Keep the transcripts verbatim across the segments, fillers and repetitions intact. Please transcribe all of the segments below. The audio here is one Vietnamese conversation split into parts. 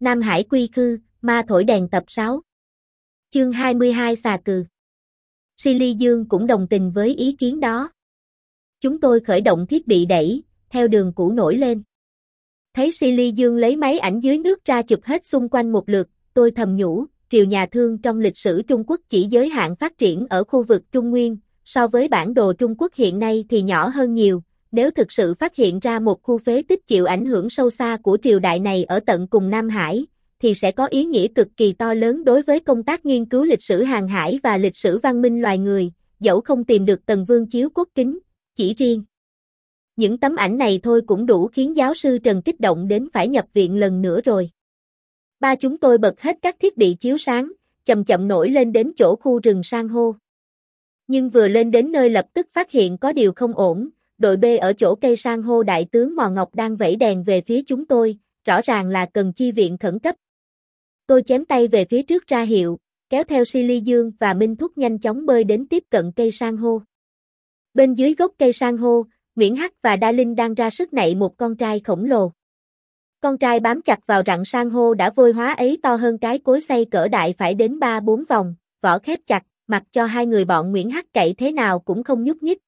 Nam Hải quy khư, ma thổi đèn tập sáu. Chương hai mươi hai xà cừ. Silly Dương cũng đồng tình với ý kiến đó. Chúng tôi khởi động thiết bị đẩy, theo đường cũ nổi lên. Thấy Silly Dương lấy máy ảnh dưới nước ra chụp hết xung quanh một lượt, tôi thầm nhủ, triều nhà Thương trong lịch sử Trung Quốc chỉ giới hạn phát triển ở khu vực Trung Nguyên, so với bản đồ Trung Quốc hiện nay thì nhỏ hơn nhiều. Nếu thực sự phát hiện ra một khu phế tích chịu ảnh hưởng sâu xa của triều đại này ở tận cùng Nam Hải, thì sẽ có ý nghĩa cực kỳ to lớn đối với công tác nghiên cứu lịch sử hàng hải và lịch sử văn minh loài người, dẫu không tìm được Tần Vương chiếu cốt kính, chỉ riêng những tấm ảnh này thôi cũng đủ khiến giáo sư Trần kích động đến phải nhập viện lần nữa rồi. Ba chúng tôi bật hết các thiết bị chiếu sáng, chậm chậm nổi lên đến chỗ khu rừng san hô. Nhưng vừa lên đến nơi lập tức phát hiện có điều không ổn. Đội B ở chỗ cây san hô đại tướng Mò Ngọc đang vẫy đèn về phía chúng tôi, rõ ràng là cần chi viện khẩn cấp. Tôi chém tay về phía trước ra hiệu, kéo theo Silly Dương và Minh Thúc nhanh chóng bơi đến tiếp cận cây san hô. Bên dưới gốc cây san hô, Nguyễn Hắc và Đa Linh đang ra sức nạy một con trai khổng lồ. Con trai bám chặt vào rặng san hô đã vôi hóa ấy to hơn cái cối xay cỡ đại phải đến ba bốn vòng, vỏ khép chặt, mặc cho hai người bọn Nguyễn Hắc cậy thế nào cũng không nhúc nhích.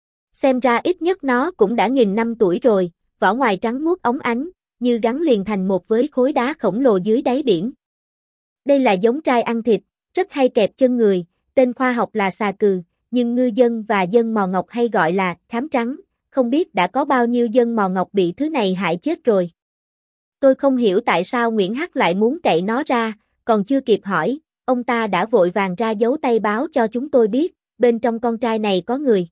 Xem ra ít nhất nó cũng đã nghìn năm tuổi rồi, vỏ ngoài trắng muốt óng ánh, như gắn liền thành một với khối đá khổng lồ dưới đáy biển. Đây là giống trai ăn thịt, rất hay kẹp chân người, tên khoa học là xà cừ, nhưng ngư dân và dân Mò Ngọc hay gọi là khám trắng, không biết đã có bao nhiêu dân Mò Ngọc bị thứ này hại chết rồi. Tôi không hiểu tại sao Nguyễn Hắc lại muốn cậy nó ra, còn chưa kịp hỏi, ông ta đã vội vàng ra dấu tay báo cho chúng tôi biết, bên trong con trai này có người.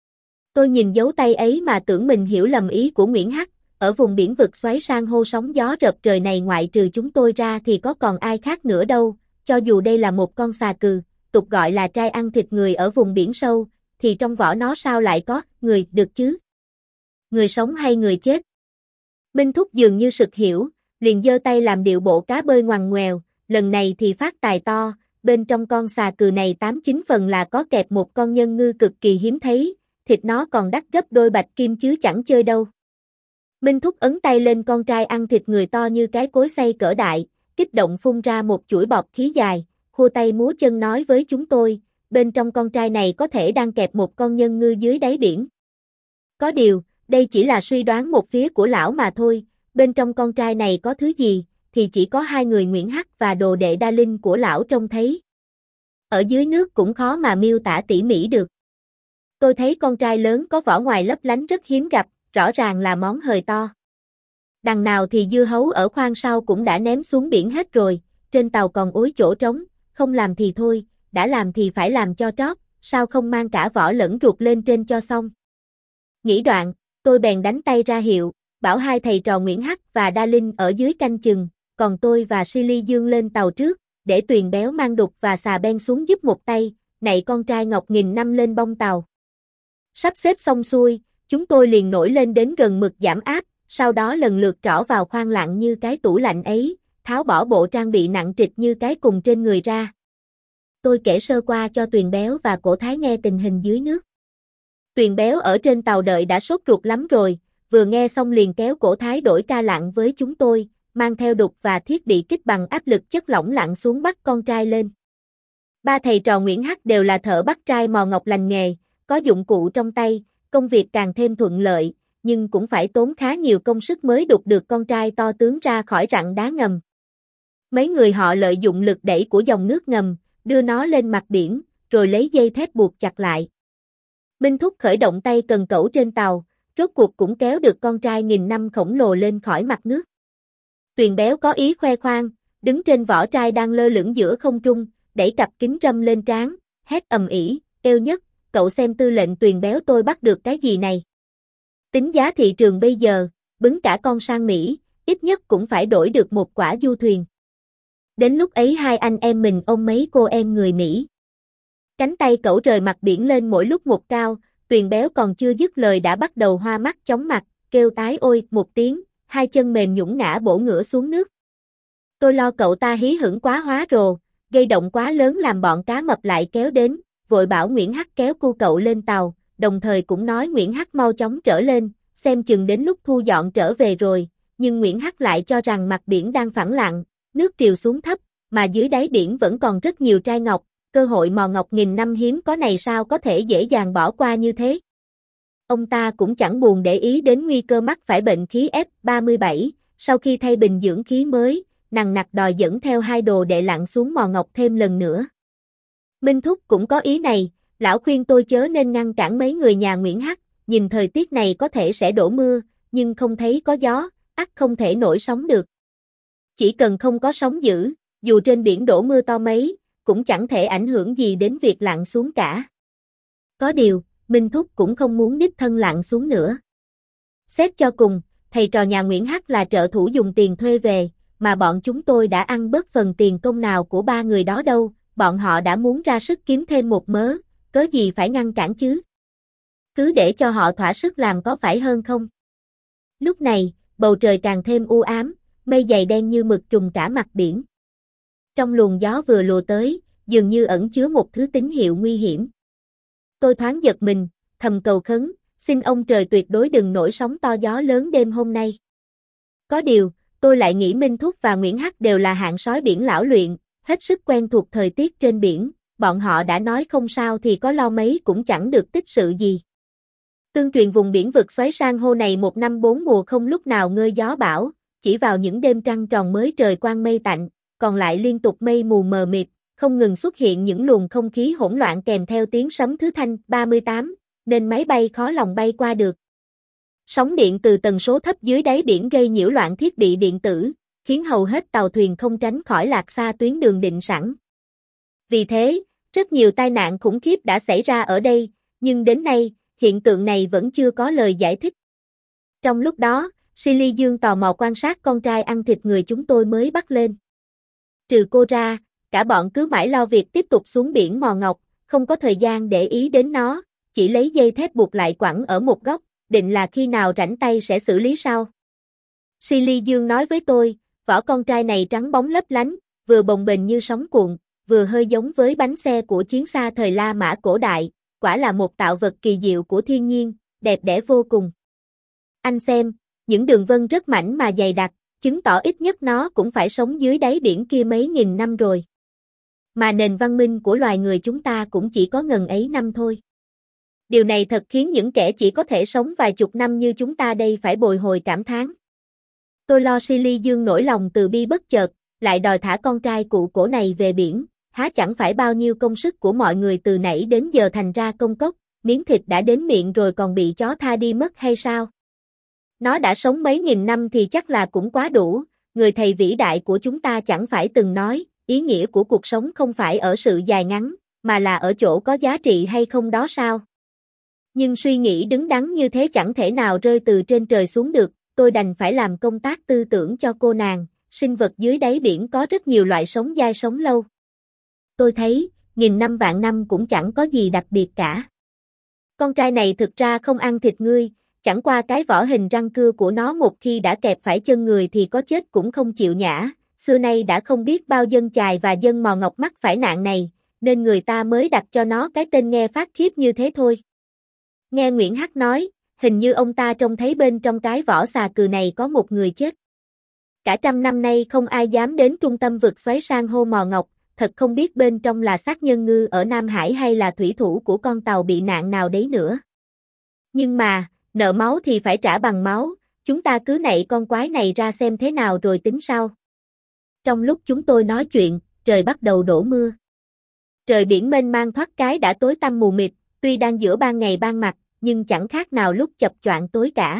Tôi nhìn dấu tay ấy mà tưởng mình hiểu lầm ý của Nguyễn Hắc, ở vùng biển vực xoáy san hô sóng gió rợp trời này ngoại trừ chúng tôi ra thì có còn ai khác nữa đâu, cho dù đây là một con xà cừ, tục gọi là trai ăn thịt người ở vùng biển sâu, thì trong vỏ nó sao lại có người được chứ? Người sống hay người chết? Minh Thúc dường như sực hiểu, liền giơ tay làm điệu bộ cá bơi ngoằn ngoèo, lần này thì phát tài to, bên trong con xà cừ này tám chín phần là có kẹp một con nhân ngư cực kỳ hiếm thấy. Thịt nó còn đắt gấp đôi bạch kim chứ chẳng chơi đâu. Minh Thúc ấn tay lên con trai ăn thịt người to như cái cối xay cỡ đại, kích động phun ra một chuỗi bọt khí dài, khua tay múa chân nói với chúng tôi, bên trong con trai này có thể đang kẹp một con nhân ngư dưới đáy biển. Có điều, đây chỉ là suy đoán một phía của lão mà thôi, bên trong con trai này có thứ gì, thì chỉ có hai người Nguyễn Hắc và đồ đệ Đa Linh của lão trông thấy. Ở dưới nước cũng khó mà miêu tả tỉ mỉ được. Tôi thấy con trai lớn có vỏ ngoài lấp lánh rất hiếm gặp, rõ ràng là món hời to. Đằng nào thì dưa hấu ở khoang sau cũng đã ném xuống biển hết rồi, trên tàu còn ối chỗ trống, không làm thì thôi, đã làm thì phải làm cho trót, sao không mang cả vỏ lẫn ruột lên trên cho xong. Nghĩ đoạn, tôi bèn đánh tay ra hiệu, bảo hai thầy trò Nguyễn Hắc và Đa Linh ở dưới canh chừng, còn tôi và Silly Dương lên tàu trước, để Tuyền Béo mang đục và xà ben xuống giúp một tay, nạy con trai ngọc nghìn năm lên bông tàu. Sắp xếp xong xuôi, chúng tôi liền nổi lên đến gần mực giảm áp, sau đó lần lượt trỏ vào khoang lặn như cái tủ lạnh ấy, tháo bỏ bộ trang bị nặng trịch như cái cùng trên người ra. Tôi kể sơ qua cho Tuyền Béo và Cổ Thái nghe tình hình dưới nước. Tuyền Béo ở trên tàu đợi đã sốt ruột lắm rồi, vừa nghe xong liền kéo Cổ Thái đổi ca lặn với chúng tôi, mang theo đục và thiết bị kích bằng áp lực chất lỏng lặn xuống bắt con trai lên. Ba thầy trò Nguyễn Hắc đều là thợ bắt trai Mò Ngọc lành nghề, có dụng cụ trong tay, công việc càng thêm thuận lợi, nhưng cũng phải tốn khá nhiều công sức mới đục được con trai to tướng ra khỏi rặng đá ngầm. Mấy người họ lợi dụng lực đẩy của dòng nước ngầm, đưa nó lên mặt biển, rồi lấy dây thép buộc chặt lại. Minh Thúc khởi động tay cần cẩu trên tàu, rốt cuộc cũng kéo được con trai nghìn năm khổng lồ lên khỏi mặt nước. Tuyền Béo có ý khoe khoang, đứng trên vỏ trai đang lơ lửng giữa không trung, đẩy cặp kính râm lên trán, hét ầm ĩ, "Êu Nhất, cậu xem tư lệnh Tuyền Béo tôi bắt được cái gì này? Tính giá thị trường bây giờ, bứng cả con sang Mỹ, ít nhất cũng phải đổi được một quả du thuyền." Đến lúc ấy hai anh em mình ôm mấy cô em người Mỹ. Cánh tay cẩu rời mặt biển lên mỗi lúc một cao, Tuyền Béo còn chưa dứt lời đã bắt đầu hoa mắt chóng mặt, kêu tái ôi một tiếng, hai chân mềm nhũn ngã bổ ngửa xuống nước. Tôi lo cậu ta hí hửng quá hóa rồ, gây động quá lớn làm bọn cá mập lại kéo đến, vội bảo Nguyễn Hắc kéo cu cậu lên tàu, đồng thời cũng nói Nguyễn Hắc mau chóng trở lên, xem chừng đến lúc thu dọn trở về rồi, nhưng Nguyễn Hắc lại cho rằng mặt biển đang phẳng lặng, nước triều xuống thấp, mà dưới đáy biển vẫn còn rất nhiều trai ngọc, cơ hội mò ngọc nghìn năm hiếm có này sao có thể dễ dàng bỏ qua như thế. Ông ta cũng chẳng buồn để ý đến nguy cơ mắc phải bệnh khí F ba mươi bảy, sau khi thay bình dưỡng khí mới, nằng nặc đòi dẫn theo hai đồ đệ lặn xuống mò ngọc thêm lần nữa. Minh Thúc cũng có ý này, lão khuyên tôi chớ nên ngăn cản mấy người nhà Nguyễn Hắc, nhìn thời tiết này có thể sẽ đổ mưa, nhưng không thấy có gió, ắt không thể nổi sóng được. Chỉ cần không có sóng dữ, dù trên biển đổ mưa to mấy, cũng chẳng thể ảnh hưởng gì đến việc lặn xuống cả. Có điều, Minh Thúc cũng không muốn đích thân lặn xuống nữa. Xét cho cùng, thầy trò nhà Nguyễn Hắc là trợ thủ dùng tiền thuê về, mà bọn chúng tôi đã ăn bớt phần tiền công nào của ba người đó đâu, bọn họ đã muốn ra sức kiếm thêm một mớ, cớ gì phải ngăn cản chứ? Cứ để cho họ thỏa sức làm có phải hơn không? Lúc này, bầu trời càng thêm u ám, mây dày đen như mực trùm cả mặt biển. Trong luồng gió vừa lùa tới, dường như ẩn chứa một thứ tín hiệu nguy hiểm. Tôi thoáng giật mình, thầm cầu khấn, xin ông trời tuyệt đối đừng nổi sóng to gió lớn đêm hôm nay. Có điều, tôi lại nghĩ Minh Thúc và Nguyễn Hắc đều là hạng sói biển lão luyện, hết sức quen thuộc thời tiết trên biển, bọn họ đã nói không sao thì có lo mấy cũng chẳng được tích sự gì. Tương truyền vùng biển vực xoáy san hô này một năm bốn mùa không lúc nào ngơi gió bão, chỉ vào những đêm trăng tròn mới trời quang mây tạnh, còn lại liên tục mây mù mờ mịt, không ngừng xuất hiện những luồng không khí hỗn loạn kèm theo tiếng sấm thứ thanh ba mươi tám, nên máy bay khó lòng bay qua được. Sóng điện từ tần số thấp dưới đáy biển gây nhiễu loạn thiết bị điện tử, khiến hầu hết tàu thuyền không tránh khỏi lạc xa tuyến đường định sẵn. Vì thế, rất nhiều tai nạn khủng khiếp đã xảy ra ở đây, nhưng đến nay, hiện tượng này vẫn chưa có lời giải thích. Trong lúc đó, Silly Dương tò mò quan sát con trai ăn thịt người chúng tôi mới bắt lên. Trừ cô ra, cả bọn cứ mãi lo việc tiếp tục xuống biển mò ngọc, không có thời gian để ý đến nó, chỉ lấy dây thép buộc lại quẳng ở một góc, định là khi nào rảnh tay sẽ xử lý sau. Silly Dương nói với tôi, vỏ con trai này trắng bóng lấp lánh, vừa bồng bềnh như sóng cuộn, vừa hơi giống với bánh xe của chiến xa thời La Mã cổ đại, quả là một tạo vật kỳ diệu của thiên nhiên, đẹp đẽ vô cùng. Anh xem, những đường vân rất mảnh mà dày đặc, chứng tỏ ít nhất nó cũng phải sống dưới đáy biển kia mấy nghìn năm rồi. Mà nền văn minh của loài người chúng ta cũng chỉ có ngần ấy năm thôi. Điều này thật khiến những kẻ chỉ có thể sống vài chục năm như chúng ta đây phải bồi hồi cảm thán. Tôi lo Silly Dương nổi lòng từ bi bất chợt, lại đòi thả con trai cụ cổ này về biển, há chẳng phải bao nhiêu công sức của mọi người từ nãy đến giờ thành ra công cốc, miếng thịt đã đến miệng rồi còn bị chó tha đi mất hay sao? Nó đã sống mấy nghìn năm thì chắc là cũng quá đủ, người thầy vĩ đại của chúng ta chẳng phải từng nói, ý nghĩa của cuộc sống không phải ở sự dài ngắn, mà là ở chỗ có giá trị hay không đó sao? Nhưng suy nghĩ đứng đắn như thế chẳng thể nào rơi từ trên trời xuống được, tôi đành phải làm công tác tư tưởng cho cô nàng, sinh vật dưới đáy biển có rất nhiều loại sống dai sống lâu. Tôi thấy, nghìn năm vạn năm cũng chẳng có gì đặc biệt cả. Con trai này thực ra không ăn thịt ngươi, chẳng qua cái vỏ hình răng cưa của nó một khi đã kẹp phải chân người thì có chết cũng không chịu nhả, xưa nay đã không biết bao dân chài và dân mò ngọc mắc phải nạn này, nên người ta mới đặt cho nó cái tên nghe phát khiếp như thế thôi. Nghe Nguyễn Hắc nói, hình như ông ta trông thấy bên trong cái vỏ xà cừ này có một người chết. Cả trăm năm nay không ai dám đến trung tâm vực xoáy san hô mò ngọc, thật không biết bên trong là xác nhân ngư ở Nam Hải hay là thủy thủ của con tàu bị nạn nào đấy nữa. Nhưng mà, nợ máu thì phải trả bằng máu, chúng ta cứ nạy con quái này ra xem thế nào rồi tính sau. Trong lúc chúng tôi nói chuyện, trời bắt đầu đổ mưa. Trời biển mênh mang thoát cái đã tối tăm mù mịt, tuy đang giữa ban ngày ban mặt, nhưng chẳng khác nào lúc chập choạng tối cả.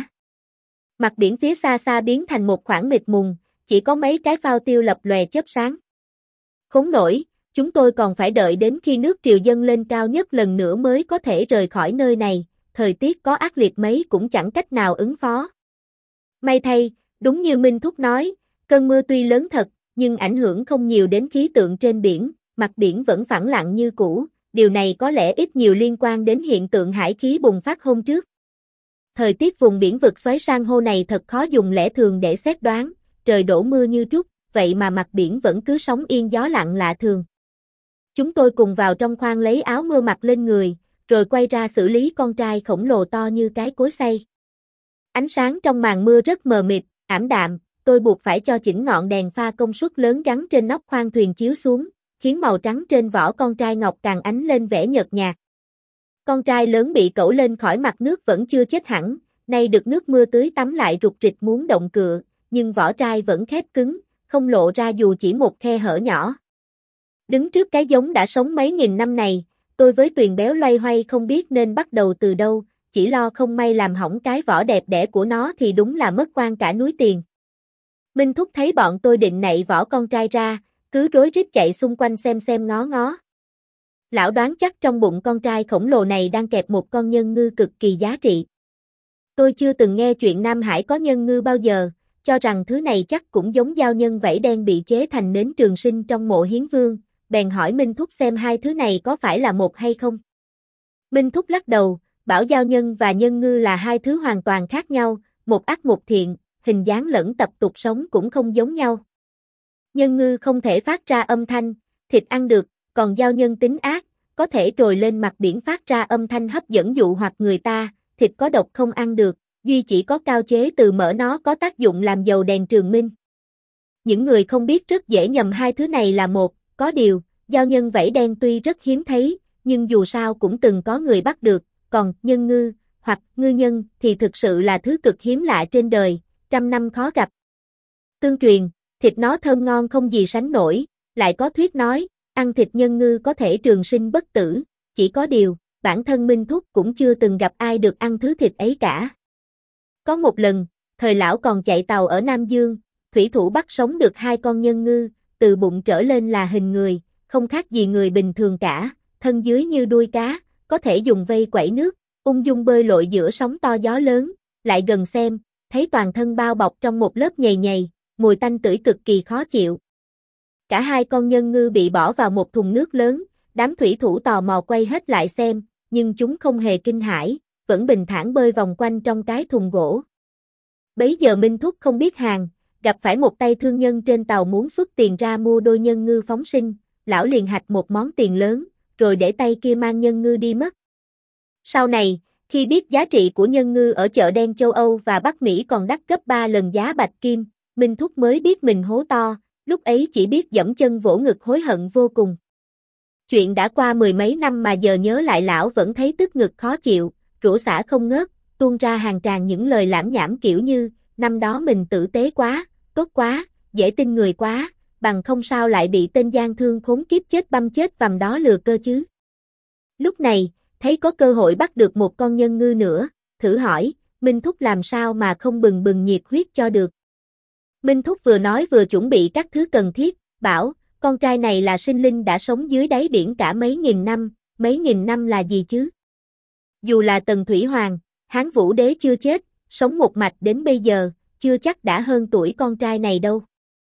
Mặt biển phía xa xa biến thành một khoảng mịt mùng, chỉ có mấy cái phao tiêu lập lòe chớp sáng. Khốn nổi, chúng tôi còn phải đợi đến khi nước triều dâng lên cao nhất lần nữa mới có thể rời khỏi nơi này, thời tiết có ác liệt mấy cũng chẳng cách nào ứng phó. May thay, đúng như Minh Thúc nói, cơn mưa tuy lớn thật, nhưng ảnh hưởng không nhiều đến khí tượng trên biển, mặt biển vẫn phẳng lặng như cũ, điều này có lẽ ít nhiều liên quan đến hiện tượng hải khí bùng phát hôm trước. Thời tiết vùng biển vực xoáy san hô này thật khó dùng lẽ thường để xét đoán, trời đổ mưa như trút, vậy mà mặt biển vẫn cứ sóng yên gió lặng lạ thường. Chúng tôi cùng vào trong khoang lấy áo mưa mặc lên người, rồi quay ra xử lý con trai khổng lồ to như cái cối xay. Ánh sáng trong màn mưa rất mờ mịt, ảm đạm, tôi buộc phải cho chỉnh ngọn đèn pha công suất lớn gắn trên nóc khoang thuyền chiếu xuống, khiến màu trắng trên vỏ con trai ngọc càng ánh lên vẻ nhợt nhạt. Con trai lớn bị cẩu lên khỏi mặt nước vẫn chưa chết hẳn, nay được nước mưa tưới tắm lại rục rịch muốn động cựa, nhưng vỏ trai vẫn khép cứng, không lộ ra dù chỉ một khe hở nhỏ. Đứng trước cái giống đã sống mấy nghìn năm này, tôi với Tuyền béo loay hoay không biết nên bắt đầu từ đâu, chỉ lo không may làm hỏng cái vỏ đẹp đẽ của nó thì đúng là mất oan cả núi tiền. Minh Thúc thấy bọn tôi định nạy vỏ con trai ra, cứ rối rít chạy xung quanh xem xem ngó ngó. Lão đoán chắc trong bụng con trai khổng lồ này đang kẹp một con nhân ngư cực kỳ giá trị. Tôi chưa từng nghe chuyện Nam Hải có nhân ngư bao giờ, cho rằng thứ này chắc cũng giống dao nhân vảy đen bị chế thành nến trường sinh trong mộ Hiến Vương, bèn hỏi Minh Thúc xem hai thứ này có phải là một hay không. Minh Thúc lắc đầu, bảo dao nhân và nhân ngư là hai thứ hoàn toàn khác nhau, một ác một thiện, hình dáng lẫn tập tục sống cũng không giống nhau. Nhân ngư không thể phát ra âm thanh, thịt ăn được, còn dao nhân tính ác, có thể trồi lên mặt biển phát ra âm thanh hấp dẫn dụ hoặc người ta, thịt có độc không ăn được, duy chỉ có cao chế từ mỡ nó có tác dụng làm dầu đèn trường minh. Những người không biết rất dễ nhầm hai thứ này là một, có điều, dao nhân vảy đen tuy rất hiếm thấy, nhưng dù sao cũng từng có người bắt được, còn nhân ngư, hoặc ngư nhân thì thực sự là thứ cực hiếm lạ trên đời, trăm năm khó gặp. Tương truyền, thịt nó thơm ngon không gì sánh nổi, lại có thuyết nói, ăn thịt nhân ngư có thể trường sinh bất tử, chỉ có điều, bản thân Minh Thúc cũng chưa từng gặp ai được ăn thứ thịt ấy cả. Có một lần, thời lão còn chạy tàu ở Nam Dương, thủy thủ bắt sống được hai con nhân ngư, từ bụng trở lên là hình người, không khác gì người bình thường cả, thân dưới như đuôi cá, có thể dùng vây quẩy nước, ung dung bơi lội giữa sóng to gió lớn, lại gần xem, thấy toàn thân bao bọc trong một lớp nhầy nhầy, mùi tanh tưởi cực kỳ khó chịu. Cả hai con nhân ngư bị bỏ vào một thùng nước lớn, đám thủy thủ tò mò quay hết lại xem, nhưng chúng không hề kinh hãi, vẫn bình thản bơi vòng quanh trong cái thùng gỗ. Bấy giờ Minh Thúc không biết hàng, gặp phải một tay thương nhân trên tàu muốn xuất tiền ra mua đôi nhân ngư phóng sinh, lão liền hạch một món tiền lớn, rồi để tay kia mang nhân ngư đi mất. Sau này, khi biết giá trị của nhân ngư ở chợ đen châu Âu và Bắc Mỹ còn đắt gấp ba lần giá bạch kim, Minh Thúc mới biết mình hố to, lúc ấy chỉ biết giẫm chân vỗ ngực hối hận vô cùng. Chuyện đã qua mười mấy năm mà giờ nhớ lại lão vẫn thấy tức ngực khó chịu, rủa xả không ngớt, tuôn ra hàng tràng những lời lảm nhảm kiểu như, năm đó mình tử tế quá, tốt quá, dễ tin người quá, bằng không sao lại bị tên gian thương khốn kiếp chết băm chết vằm đó lừa cơ chứ. Lúc này, thấy có cơ hội bắt được một con nhân ngư nữa, thử hỏi, Minh Thúc làm sao mà không bừng bừng nhiệt huyết cho được. Minh Thúc vừa nói vừa chuẩn bị các thứ cần thiết, bảo, con trai này là sinh linh đã sống dưới đáy biển cả mấy nghìn năm, mấy nghìn năm là gì chứ? Dù là Tần Thủy Hoàng, Hán Vũ Đế chưa chết, sống một mạch đến bây giờ, chưa chắc đã hơn tuổi con trai này đâu.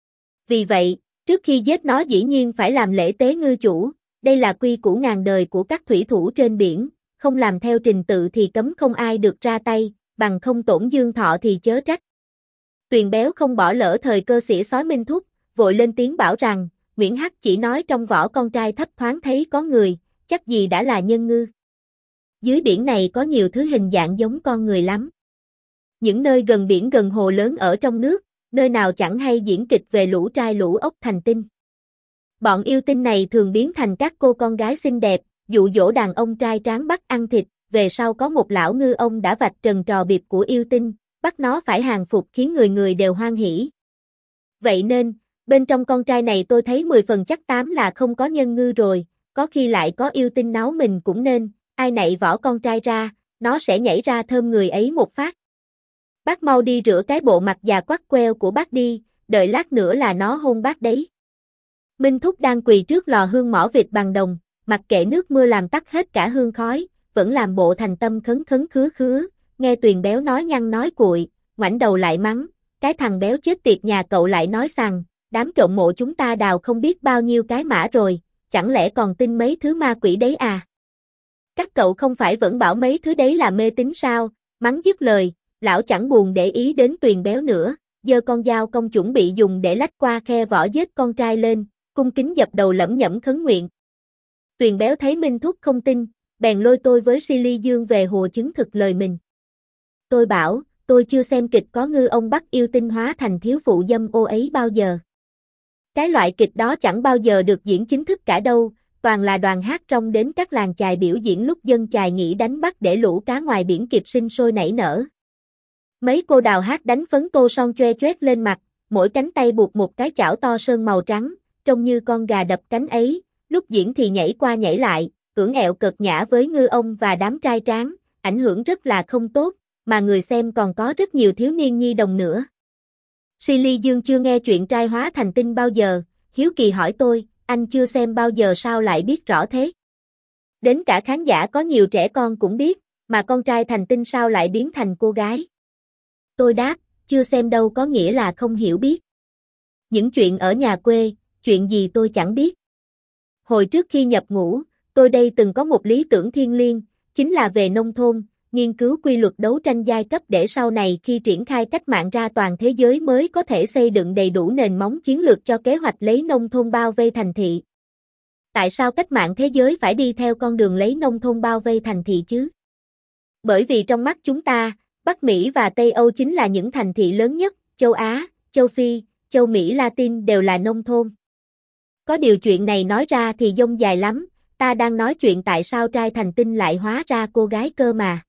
Vì vậy, trước khi giết nó dĩ nhiên phải làm lễ tế ngư chủ, đây là quy củ ngàn đời của các thủy thủ trên biển, không làm theo trình tự thì cấm không ai được ra tay, bằng không tổn dương thọ thì chớ trách. Tuyền béo không bỏ lỡ thời cơ xỉa xói Minh Thúc, vội lên tiếng bảo rằng, Nguyễn Hắc chỉ nói trong vỏ con trai thấp thoáng thấy có người, chắc gì đã là nhân ngư. Dưới biển này có nhiều thứ hình dạng giống con người lắm. Những nơi gần biển gần hồ lớn ở trong nước, nơi nào chẳng hay diễn kịch về lũ trai lũ ốc thành tinh. Bọn yêu tinh này thường biến thành các cô con gái xinh đẹp, dụ dỗ đàn ông trai tráng bắt ăn thịt, về sau có một lão ngư ông đã vạch trần trò biệp của yêu tinh, bắt nó phải hàng phục khiến người người đều hoan hỉ. Vậy nên, bên trong con trai này tôi thấy mười phần chắc tám là không có nhân ngư rồi, có khi lại có yêu tinh náo mình cũng nên, ai nạy vỏ con trai ra, nó sẽ nhảy ra thơm người ấy một phát. Bác mau đi rửa cái bộ mặt già quắt queo của bác đi, đợi lát nữa là nó hôn bác đấy. Minh Thúc đang quỳ trước lò hương mỏ vịt bằng đồng, mặc kệ nước mưa làm tắt hết cả hương khói, vẫn làm bộ thành tâm khấn khấn khứa khứa, nghe Tuyền béo nói nhăn nói cuội, ngoảnh đầu lại mắng, cái thằng béo chết tiệt nhà cậu lại nói rằng, đám trộm mộ chúng ta đào không biết bao nhiêu cái mã rồi, chẳng lẽ còn tin mấy thứ ma quỷ đấy à? Các cậu không phải vẫn bảo mấy thứ đấy là mê tín sao? Mắng dứt lời, lão chẳng buồn để ý đến Tuyền béo nữa, giơ con dao công chuẩn bị dùng để lách qua khe vỏ giết con trai lên, cung kính dập đầu lẩm nhẩm khấn nguyện. Tuyền béo thấy Minh Thúc không tin, bèn lôi tôi với Silly Dương về hồ chứng thực lời mình. Tôi bảo, tôi chưa xem kịch có ngư ông bắt yêu tinh hóa thành thiếu phụ dâm ô ấy bao giờ. Cái loại kịch đó chẳng bao giờ được diễn chính thức cả đâu, toàn là đoàn hát trong đến các làng chài biểu diễn lúc dân chài nghỉ đánh bắt để lũ cá ngoài biển kịp sinh sôi nảy nở. Mấy cô đào hát đánh phấn tô son choe choét lên mặt, mỗi cánh tay buộc một cái chảo to sơn màu trắng, trông như con gà đập cánh ấy, lúc diễn thì nhảy qua nhảy lại, ưỡn ẹo cợt nhã với ngư ông và đám trai tráng, ảnh hưởng rất là không tốt, mà người xem còn có rất nhiều thiếu niên nhi đồng nữa. Silly Dương chưa nghe chuyện trai hóa thành tinh bao giờ, hiếu kỳ hỏi tôi, anh chưa xem bao giờ sao lại biết rõ thế? Đến cả khán giả có nhiều trẻ con cũng biết, mà con trai thành tinh sao lại biến thành cô gái? Tôi đáp, chưa xem đâu có nghĩa là không hiểu biết. Những chuyện ở nhà quê, chuyện gì tôi chẳng biết. Hồi trước khi nhập ngũ, tôi đây từng có một lý tưởng thiêng liêng, chính là về nông thôn, nghiên cứu quy luật đấu tranh giai cấp để sau này khi triển khai cách mạng ra toàn thế giới mới có thể xây dựng đầy đủ nền móng chiến lược cho kế hoạch lấy nông thôn bao vây thành thị. Tại sao cách mạng thế giới phải đi theo con đường lấy nông thôn bao vây thành thị chứ? Bởi vì trong mắt chúng ta, Bắc Mỹ và Tây Âu chính là những thành thị lớn nhất, châu Á, châu Phi, châu Mỹ Latin đều là nông thôn. Có điều chuyện này nói ra thì dông dài lắm, ta đang nói chuyện tại sao trai thành tinh lại hóa ra cô gái cơ mà.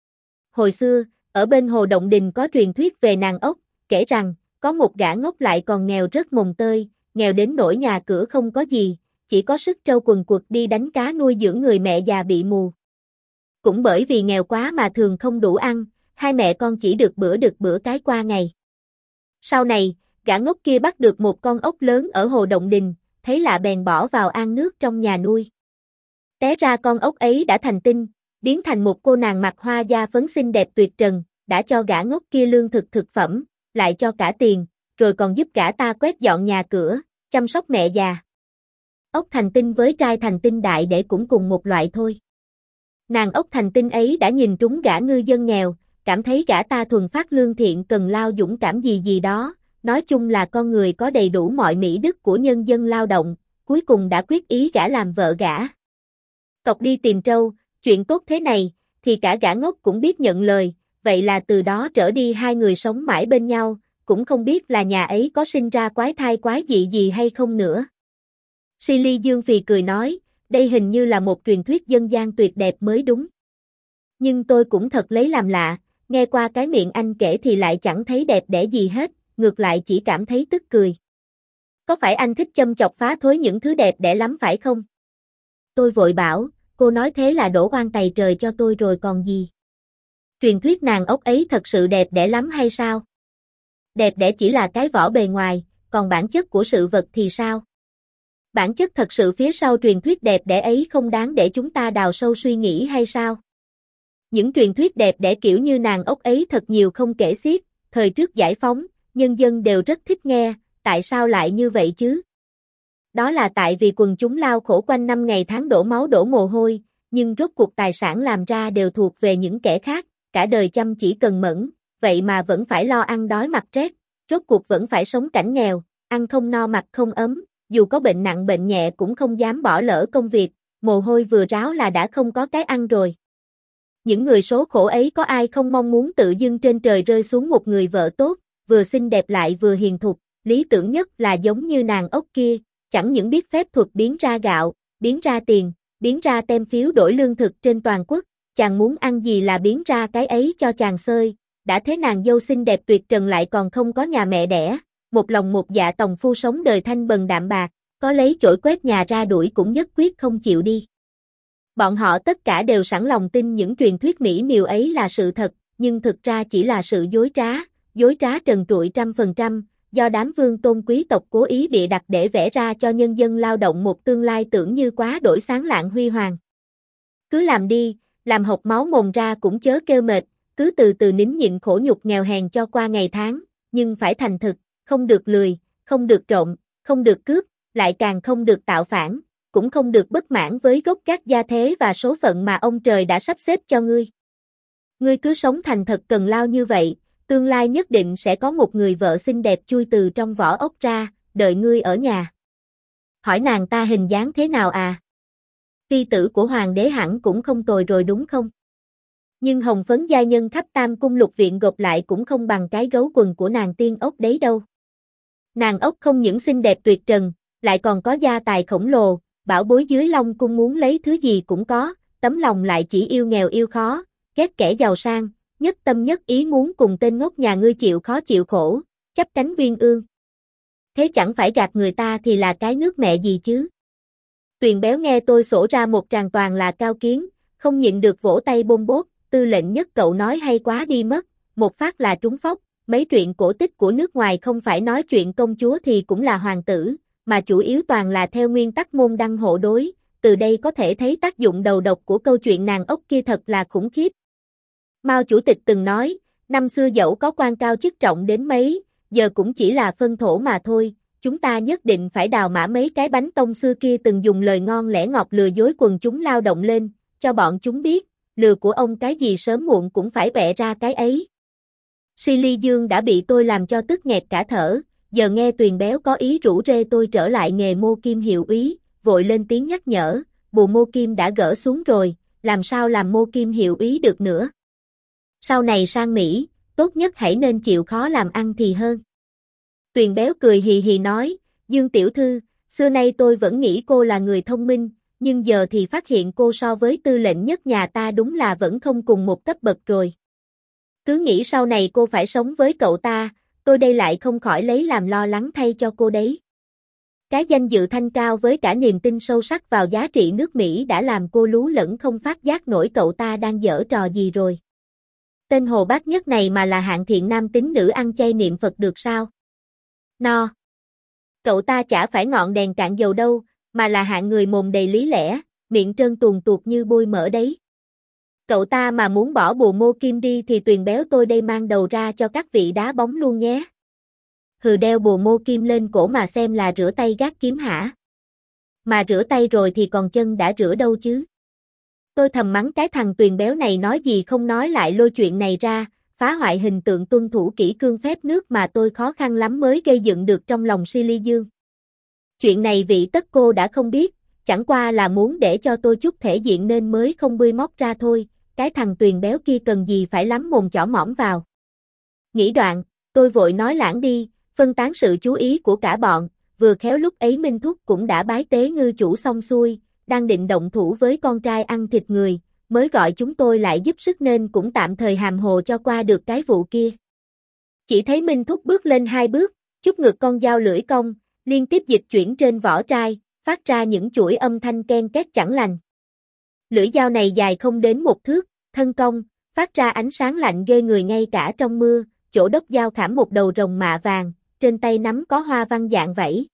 Hồi xưa, ở bên Hồ Động Đình có truyền thuyết về nàng ốc, kể rằng, có một gã ngốc lại còn nghèo rất mồng tơi, nghèo đến nỗi nhà cửa không có gì, chỉ có sức trâu quần quật đi đánh cá nuôi dưỡng người mẹ già bị mù. Cũng bởi vì nghèo quá mà thường không đủ ăn, hai mẹ con chỉ được bữa được bữa cái qua ngày. Sau này, gã ngốc kia bắt được một con ốc lớn ở Hồ Động Đình, thấy lạ bèn bỏ vào ao nước trong nhà nuôi. Té ra con ốc ấy đã thành tinh, biến thành một cô nàng mặc hoa da phấn xinh đẹp tuyệt trần, đã cho gã ngốc kia lương thực thực phẩm, lại cho cả tiền, rồi còn giúp gã ta quét dọn nhà cửa, chăm sóc mẹ già. Ốc thành tinh với trai thành tinh đại để cũng cùng một loại thôi. Nàng ốc thành tinh ấy đã nhìn trúng gã ngư dân nghèo, cảm thấy gã ta thuần phát lương thiện cần lao dũng cảm gì gì đó, nói chung là con người có đầy đủ mọi mỹ đức của nhân dân lao động, cuối cùng đã quyết ý gả làm vợ gã. Cọc đi tìm trâu, chuyện tốt thế này, thì cả gã ngốc cũng biết nhận lời, vậy là từ đó trở đi hai người sống mãi bên nhau, cũng không biết là nhà ấy có sinh ra quái thai quái dị gì hay không nữa. Silly Dương phì cười nói, đây hình như là một truyền thuyết dân gian tuyệt đẹp mới đúng. Nhưng tôi cũng thật lấy làm lạ, nghe qua cái miệng anh kể thì lại chẳng thấy đẹp đẽ gì hết, ngược lại chỉ cảm thấy tức cười. Có phải anh thích châm chọc phá thối những thứ đẹp đẽ lắm phải không? Tôi vội bảo, cô nói thế là đổ oan tày trời cho tôi rồi còn gì. Truyền thuyết nàng ốc ấy thật sự đẹp đẽ lắm hay sao? Đẹp đẽ chỉ là cái vỏ bề ngoài, còn bản chất của sự vật thì sao? Bản chất thật sự phía sau truyền thuyết đẹp đẽ ấy không đáng để chúng ta đào sâu suy nghĩ hay sao? Những truyền thuyết đẹp đẽ kiểu như nàng ốc ấy thật nhiều không kể xiết, thời trước giải phóng, nhân dân đều rất thích nghe, tại sao lại như vậy chứ? Đó là tại vì quần chúng lao khổ quanh năm ngày tháng đổ máu đổ mồ hôi, nhưng rốt cuộc tài sản làm ra đều thuộc về những kẻ khác, cả đời chăm chỉ cần mẫn, vậy mà vẫn phải lo ăn đói mặc rét, rốt cuộc vẫn phải sống cảnh nghèo, ăn không no mặc không ấm, dù có bệnh nặng bệnh nhẹ cũng không dám bỏ lỡ công việc, mồ hôi vừa ráo là đã không có cái ăn rồi. Những người số khổ ấy có ai không mong muốn tự dưng trên trời rơi xuống một người vợ tốt, vừa xinh đẹp lại vừa hiền thục, lý tưởng nhất là giống như nàng ốc kia, chẳng những biết phép thuật biến ra gạo, biến ra tiền, biến ra tem phiếu đổi lương thực trên toàn quốc, chàng muốn ăn gì là biến ra cái ấy cho chàng xơi, đã thế nàng dâu xinh đẹp tuyệt trần lại còn không có nhà mẹ đẻ, một lòng một dạ tòng phu sống đời thanh bần đạm bạc, có lấy chổi quét nhà ra đuổi cũng nhất quyết không chịu đi. Bọn họ tất cả đều sẵn lòng tin những truyền thuyết mỹ miều ấy là sự thật, nhưng thực ra chỉ là sự dối trá, dối trá trần trụi trăm phần trăm, do đám vương tôn quý tộc cố ý bịa đặt để vẽ ra cho nhân dân lao động một tương lai tưởng như quá đổi sáng lạng huy hoàng. Cứ làm đi, làm hộc máu mồm ra cũng chớ kêu mệt, cứ từ từ nín nhịn khổ nhục nghèo hèn cho qua ngày tháng, nhưng phải thành thực, không được lười, không được trộm, không được cướp, lại càng không được tạo phản, cũng không được bất mãn với gốc gác gia thế và số phận mà ông trời đã sắp xếp cho ngươi. Ngươi cứ sống thành thật cần lao như vậy, tương lai nhất định sẽ có một người vợ xinh đẹp chui từ trong vỏ ốc ra, đợi ngươi ở nhà. Hỏi nàng ta hình dáng thế nào à? Phi tử của hoàng đế hẳn cũng không tồi rồi đúng không? Nhưng hồng phấn gia nhân khắp tam cung lục viện gộp lại cũng không bằng cái gấu quần của nàng tiên ốc đấy đâu. Nàng ốc không những xinh đẹp tuyệt trần, lại còn có gia tài khổng lồ, bảo bối dưới Long cung muốn lấy thứ gì cũng có, tấm lòng lại chỉ yêu nghèo yêu khó, ghét kẻ giàu sang, nhất tâm nhất ý muốn cùng tên ngốc nhà ngươi chịu khó chịu khổ, chấp cánh uyên ương. Thế chẳng phải gạt người ta thì là cái nước mẹ gì chứ? Tuyền béo nghe tôi sổ ra một tràng toàn là cao kiến, không nhịn được vỗ tay bôn bốt, tư lệnh nhất cậu nói hay quá đi mất, một phát là trúng phóc, mấy truyện cổ tích của nước ngoài không phải nói chuyện công chúa thì cũng là hoàng tử, mà chủ yếu toàn là theo nguyên tắc môn đăng hộ đối, từ đây có thể thấy tác dụng đầu độc của câu chuyện nàng ốc kia thật là khủng khiếp. Mao chủ tịch từng nói, năm xưa dẫu có quan cao chức trọng đến mấy, giờ cũng chỉ là phân thổ mà thôi, chúng ta nhất định phải đào mã mấy cái bánh tông xưa kia từng dùng lời ngon lẽ ngọt lừa dối quần chúng lao động lên, cho bọn chúng biết, lừa của ông cái gì sớm muộn cũng phải bẻ ra cái ấy. Silly Dương đã bị tôi làm cho tức nghẹt cả thở, giờ nghe Tuyền béo có ý rủ rê tôi trở lại nghề mô kim hiệu úy, vội lên tiếng nhắc nhở, bù mô kim đã gỡ xuống rồi, làm sao làm mô kim hiệu úy được nữa. Sau này sang Mỹ, tốt nhất hãy nên chịu khó làm ăn thì hơn. Tuyền béo cười hì hì nói, Dương tiểu thư, xưa nay tôi vẫn nghĩ cô là người thông minh, nhưng giờ thì phát hiện cô so với tư lệnh nhất nhà ta đúng là vẫn không cùng một cấp bậc rồi. Cứ nghĩ sau này cô phải sống với cậu ta, tôi đây lại không khỏi lấy làm lo lắng thay cho cô đấy. Cái danh dự thanh cao với cả niềm tin sâu sắc vào giá trị nước Mỹ đã làm cô lú lẫn không phát giác nổi cậu ta đang giở trò gì rồi. Tên hồ bác nhất này mà là hạng thiện nam tín nữ ăn chay niệm Phật được sao? No. Cậu ta chả phải ngọn đèn cạn dầu đâu, mà là hạng người mồm đầy lý lẽ, miệng trơn tuồn tuột như bôi mỡ đấy. Cậu ta mà muốn bỏ bù mô kim đi thì Tuyền béo tôi đây mang đầu ra cho các vị đá bóng luôn nhé. Hừ, đeo bù mô kim lên cổ mà xem là rửa tay gác kiếm hả? Mà rửa tay rồi thì còn chân đã rửa đâu chứ? Tôi thầm mắng cái thằng Tuyền béo này nói gì không nói lại lôi chuyện này ra, phá hoại hình tượng tuân thủ kỷ cương phép nước mà tôi khó khăn lắm mới gây dựng được trong lòng Silly Dương. Chuyện này vị tất cô đã không biết, chẳng qua là muốn để cho tôi chút thể diện nên mới không bươi móc ra thôi, cái thằng Tuyền béo kia cần gì phải lắm mồm chỏ mõm vào. Nghĩ đoạn, tôi vội nói lãng đi, phân tán sự chú ý của cả bọn, vừa khéo lúc ấy Minh Thúc cũng đã bái tế ngư chủ xong xuôi, đang định động thủ với con trai ăn thịt người, mới gọi chúng tôi lại giúp sức nên cũng tạm thời hàm hồ cho qua được cái vụ kia. Chỉ thấy Minh Thúc bước lên hai bước, chúc ngực con dao lưỡi cong, liên tiếp dịch chuyển trên vỏ trai, phát ra những chuỗi âm thanh ken két chẳng lành. Lưỡi dao này dài không đến một thước, thân cong, phát ra ánh sáng lạnh ghê người ngay cả trong mưa, chỗ đốc dao khảm một đầu rồng mạ vàng, trên tay nắm có hoa văn dạng vẫy.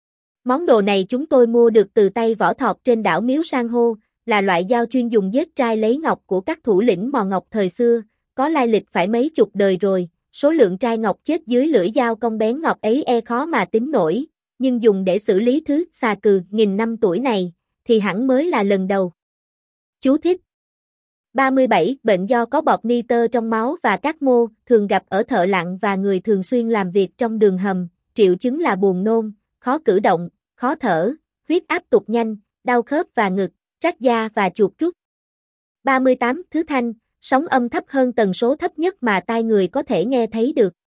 Món đồ này chúng tôi mua được từ tay võ thọt trên đảo Miếu San hô, là loại dao chuyên dùng giết trai lấy ngọc của các thủ lĩnh mò ngọc thời xưa, có lai lịch phải mấy chục đời rồi, số lượng trai ngọc chết dưới lưỡi dao cong bén ngọc ấy e khó mà tính nổi, nhưng dùng để xử lý thứ xà cừ nghìn năm tuổi này, thì hẳn mới là lần đầu. Chú thích ba mươi bảy. Bệnh do có bọt nitơ trong máu và các mô, thường gặp ở thợ lặn và người thường xuyên làm việc trong đường hầm, triệu chứng là buồn nôn, khó cử động, khó thở, huyết áp tụt nhanh, đau khớp và ngực, rát da và chuột rút. ba mươi tám. Thứ thanh, sóng âm thấp hơn tần số thấp nhất mà tai người có thể nghe thấy được.